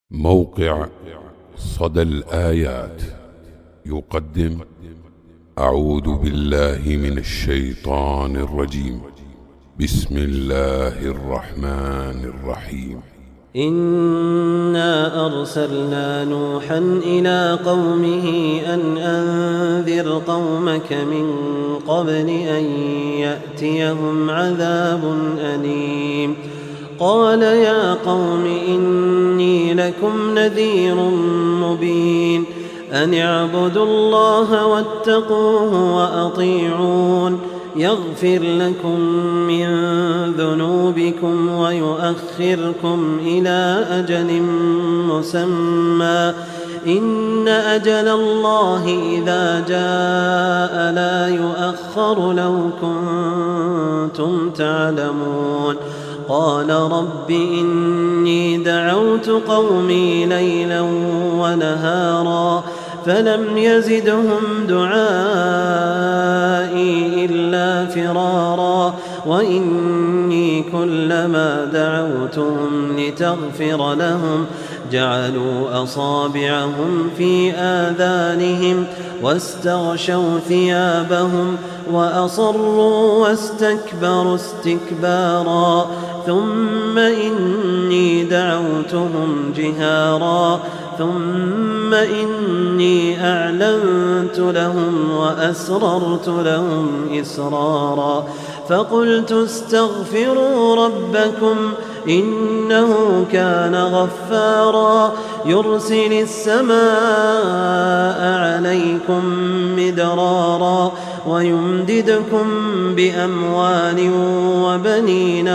موقع صدى الآيات يقدم أعوذ بالله من الشيطان الرجيم. بسم الله الرحمن الرحيم. إنا أرسلنا نوحا إلى قومه أن أنذر قومك من قبل أن يأتيهم عذاب أليم. قال يا قوم إني لكم نذير مبين أن اعبدوا الله واتقوه وأطيعون يغفر لكم من ذنوبكم ويؤخركم إلى أجل مسمى إن أجل الله إذا جاء لا يؤخر لو كنتم تعلمون. قال رب إني دعوت قومي ليلا ونهارا فلم يزدهم دعائي إلا فرارا وإني كلما دعوتهم لتغفر لهم جعلوا أصابعهم في آذانهم واستغشوا ثيابهم وأصروا واستكبروا استكبارا ثم إني دعوتهم جهارا ثم إني أعلنت لهم وأسررت لهم إسرارا فقلت استغفروا ربكم إنه كان غفارا يرسل السماء عليكم مدرارا ويمددكم بأموال وبنين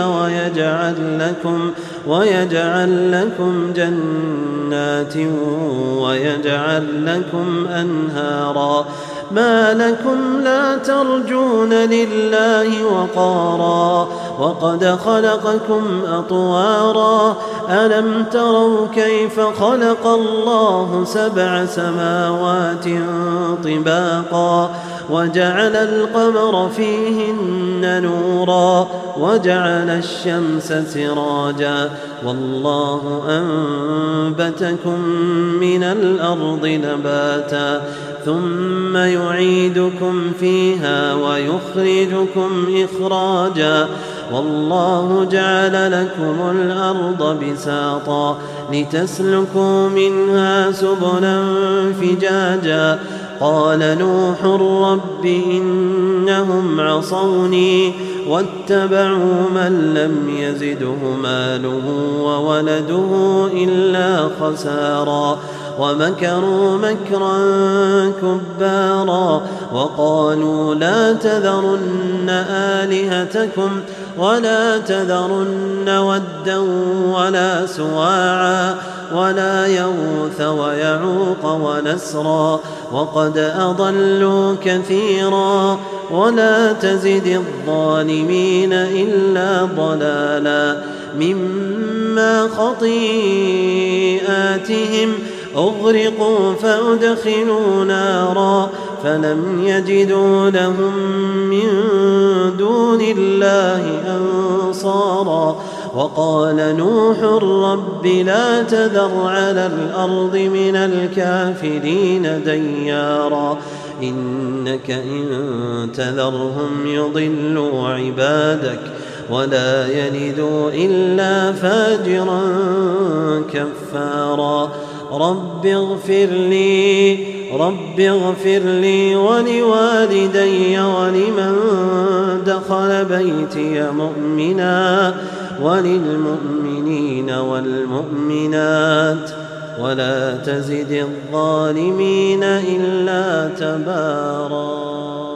ويجعل لكم جنات ويجعل لكم أنهارا ما لكم لا ترجون لله وقارا وقد خلقكم أطوارا ألم تروا كيف خلق الله 7 سماوات طباقا وجعل القمر فيهن نورا وجعل الشمس سراجا والله أنبتكم من الأرض نباتا ثم يعيدكم فيها ويخرجكم إخراجا والله جعل لكم الأرض بساطا لتسلكوا منها سبلا فجاجا قال نوح رب إنهم عصوني واتبعوا من لم يزده ماله وولده إلا خسارا ومكروا مكرا كبارا وقالوا لا تذرن آلهتكم ولا تذرن ودا ولا سواعا ولا يغوث ويعوق ونسرا وقد أضلوا كثيرا ولا تزد الظالمين إلا ضلالا مما خطيئاتهم أغرقوا فأدخلوا نارا فلم يجدوا لهم من دون الله أنصارا وقال نوح رب لا تذر على الأرض من الكافرين ديارا إنك إن تذرهم يضلوا عبادك ولا يلدوا إلا فاجرا كفارا رب اغفر لي ولوالدي ولمن دخل بيتي مؤمنا وللمؤمنين والمؤمنات ولا تزد الظالمين إلا تبارا.